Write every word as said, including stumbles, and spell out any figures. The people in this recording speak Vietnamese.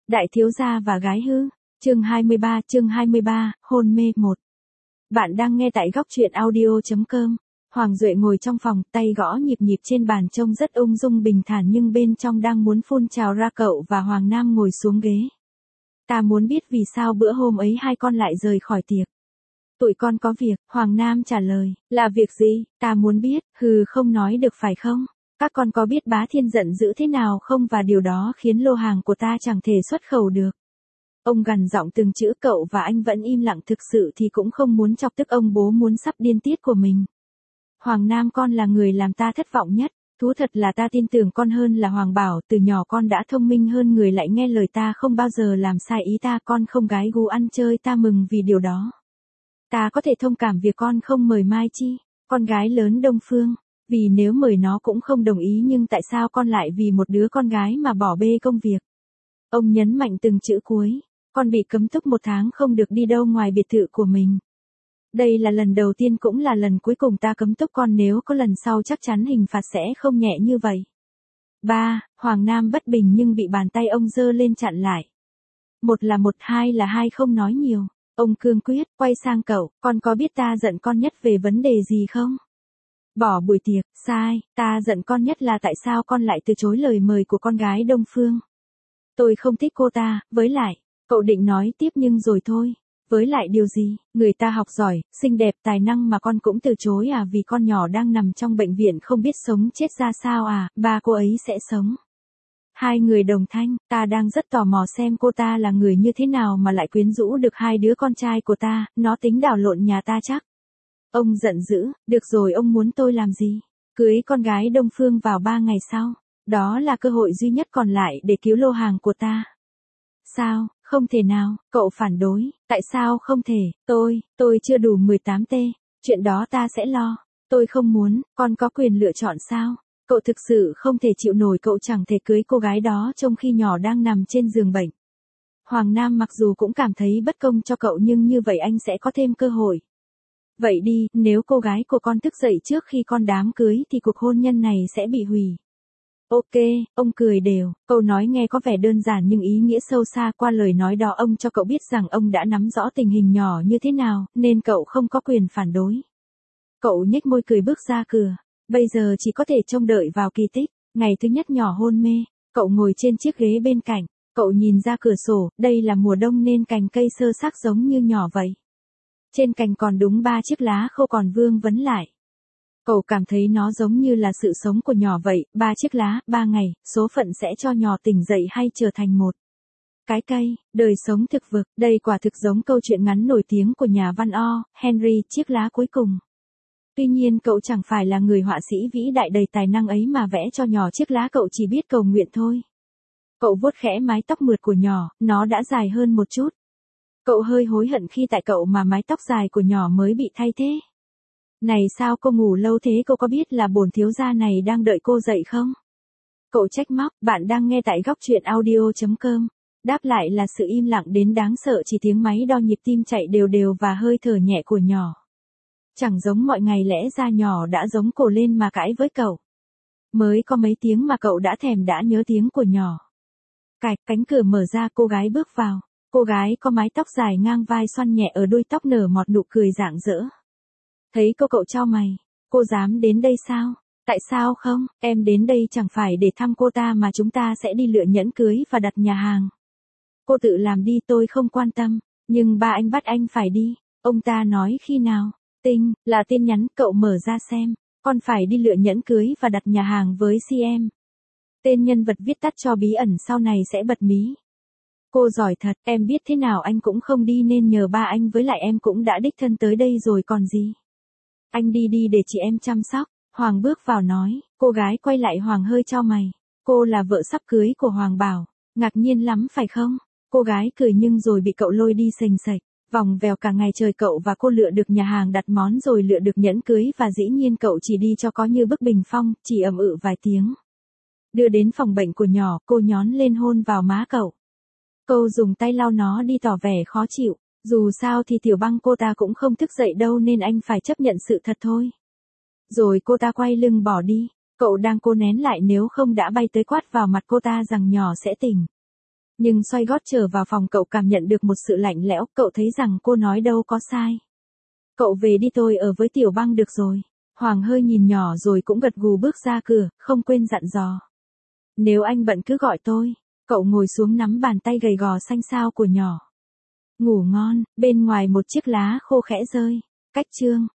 Đại thiếu gia và gái hư. Chương hai mươi ba, chương hai mươi ba, hôn mê một. Bạn đang nghe tại góc truyện audio chấm com. Hoàng Duệ ngồi trong phòng, tay gõ nhịp nhịp trên bàn trông rất ung dung bình thản nhưng bên trong đang muốn phun trào ra. Cậu và Hoàng Nam ngồi xuống ghế. Ta muốn biết vì sao bữa hôm ấy hai con lại rời khỏi tiệc. Tụi con có việc, Hoàng Nam trả lời. Là việc gì? Ta muốn biết. Hừ, không nói được phải không? Các con có biết Bá Thiên giận dữ thế nào không, và điều đó khiến lô hàng của ta chẳng thể xuất khẩu được. Ông gằn giọng từng chữ. Cậu và anh vẫn im lặng, thực sự thì cũng không muốn chọc tức ông bố muốn sắp điên tiết của mình. Hoàng Nam, con là người làm ta thất vọng nhất. Thú thật là ta tin tưởng con hơn là Hoàng Bảo, từ nhỏ con đã thông minh hơn người, lại nghe lời ta, không bao giờ làm sai ý ta. Con không gái gú ăn chơi, ta mừng vì điều đó. Ta có thể thông cảm việc con không mời Mai Chi, con gái lớn Đông Phương, vì nếu mời nó cũng không đồng ý, nhưng tại sao con lại vì một đứa con gái mà bỏ bê công việc? Ông nhấn mạnh từng chữ cuối. Con bị cấm túc một tháng không được đi đâu ngoài biệt thự của mình. Đây là lần đầu tiên cũng là lần cuối cùng ta cấm túc con, nếu có lần sau chắc chắn hình phạt sẽ không nhẹ như vậy. Ba, Hoàng Nam bất bình nhưng bị bàn tay ông giơ lên chặn lại. Một là một, hai là hai, không nói nhiều. Ông cương quyết, quay sang cậu, con có biết ta giận con nhất về vấn đề gì không? Bỏ buổi tiệc. Sai, ta giận con nhất là tại sao con lại từ chối lời mời của con gái Đông Phương. Tôi không thích cô ta, với lại, cậu định nói tiếp nhưng rồi thôi. Với lại điều gì? Người ta học giỏi, xinh đẹp, tài năng mà con cũng từ chối à? Vì con nhỏ đang nằm trong bệnh viện không biết sống chết ra sao à? Ba cô ấy sẽ sống. Hai người đồng thanh. Ta đang rất tò mò xem cô ta là người như thế nào mà lại quyến rũ được hai đứa con trai của ta. Nó tính đảo lộn nhà ta chắc. Ông giận dữ. Được rồi, ông muốn tôi làm gì? Cưới con gái Đông Phương vào ba ngày sau. Đó là cơ hội duy nhất còn lại để cứu lô hàng của ta. Sao? Không thể nào. Cậu phản đối. Tại sao không thể? Tôi, tôi chưa đủ mười tám tê. Chuyện đó ta sẽ lo. Tôi không muốn. Con có quyền lựa chọn sao? Cậu thực sự không thể chịu nổi, cậu chẳng thể cưới cô gái đó trong khi nhỏ đang nằm trên giường bệnh. Hoàng Nam mặc dù cũng cảm thấy bất công cho cậu, nhưng như vậy anh sẽ có thêm cơ hội. Vậy đi, nếu cô gái của con thức dậy trước khi con đám cưới thì cuộc hôn nhân này sẽ bị hủy. Ok, ông cười đều. Câu nói nghe có vẻ đơn giản nhưng ý nghĩa sâu xa. Qua lời nói đó ông cho cậu biết rằng ông đã nắm rõ tình hình nhỏ như thế nào, nên cậu không có quyền phản đối. Cậu nhếch môi cười bước ra cửa. Bây giờ chỉ có thể trông đợi vào kỳ tích. Ngày thứ nhất nhỏ hôn mê, cậu ngồi trên chiếc ghế bên cạnh. Cậu nhìn ra cửa sổ, đây là mùa đông nên cành cây sơ xác giống như nhỏ vậy. Trên cành còn đúng ba chiếc lá khô còn vương vấn lại. Cậu cảm thấy nó giống như là sự sống của nhỏ vậy. Ba chiếc lá, ba ngày, số phận sẽ cho nhỏ tỉnh dậy hay trở thành một cái cây, đời sống thực vực. Đây quả thực giống câu chuyện ngắn nổi tiếng của nhà văn O. Henry, Chiếc lá cuối cùng. Tuy nhiên cậu chẳng phải là người họa sĩ vĩ đại đầy tài năng ấy mà vẽ cho nhỏ chiếc lá, cậu chỉ biết cầu nguyện thôi. Cậu vuốt khẽ mái tóc mượt của nhỏ, nó đã dài hơn một chút. Cậu hơi hối hận khi tại cậu mà mái tóc dài của nhỏ mới bị thay thế. Này sao cô ngủ lâu thế, cô có biết là bổn thiếu gia này đang đợi cô dậy không? Cậu trách móc. Bạn đang nghe tại góc truyện audio chấm com. Đáp lại là sự im lặng đến đáng sợ, chỉ tiếng máy đo nhịp tim chạy đều đều và hơi thở nhẹ của nhỏ. Chẳng giống mọi ngày, lẽ ra nhỏ đã giống cổ lên mà cãi với cậu. Mới có mấy tiếng mà cậu đã thèm đã nhớ tiếng của nhỏ. Cạch, cánh cửa mở ra, cô gái bước vào. Cô gái có mái tóc dài ngang vai xoăn nhẹ ở đuôi tóc, nở một nụ cười rạng rỡ. Thấy cô cậu chau mày. Cô dám đến đây sao? Tại sao không? Em đến đây chẳng phải để thăm cô ta mà chúng ta sẽ đi lựa nhẫn cưới và đặt nhà hàng. Cô tự làm đi, tôi không quan tâm. Nhưng ba anh bắt anh phải đi. Ông ta nói khi nào? Tinh, là tin nhắn. Cậu mở ra xem. Con phải đi lựa nhẫn cưới và đặt nhà hàng với xê em. Tên nhân vật viết tắt cho bí ẩn sau này sẽ bật mí. Cô giỏi thật, em biết thế nào anh cũng không đi nên nhờ ba anh, với lại em cũng đã đích thân tới đây rồi còn gì. Anh đi đi để chị em chăm sóc. Hoàng bước vào nói. Cô gái quay lại Hoàng hơi chau mày. Cô là vợ sắp cưới của Hoàng Bảo. Ngạc nhiên lắm phải không? Cô gái cười nhưng rồi bị cậu lôi đi sềnh sạch. Vòng vèo cả ngày trời, cậu và cô lựa được nhà hàng, đặt món rồi lựa được nhẫn cưới, và dĩ nhiên cậu chỉ đi cho có như bức bình phong, chỉ ầm ự vài tiếng. Đưa đến phòng bệnh của nhỏ, cô nhón lên hôn vào má cậu. Cô dùng tay lau nó đi tỏ vẻ khó chịu. Dù sao thì Tiểu Băng cô ta cũng không thức dậy đâu nên anh phải chấp nhận sự thật thôi. Rồi cô ta quay lưng bỏ đi. Cậu đang cố nén lại nếu không đã bay tới quát vào mặt cô ta rằng nhỏ sẽ tỉnh. Nhưng xoay gót trở vào phòng cậu cảm nhận được một sự lạnh lẽo, cậu thấy rằng cô nói đâu có sai. Cậu về đi, tôi ở với Tiểu Băng được rồi. Hoàng hơi nhìn nhỏ rồi cũng gật gù bước ra cửa, không quên dặn dò. Nếu anh bận cứ gọi tôi. Cậu ngồi xuống nắm bàn tay gầy gò xanh xao của nhỏ. Ngủ ngon, bên ngoài một chiếc lá khô khẽ rơi. Cách chương.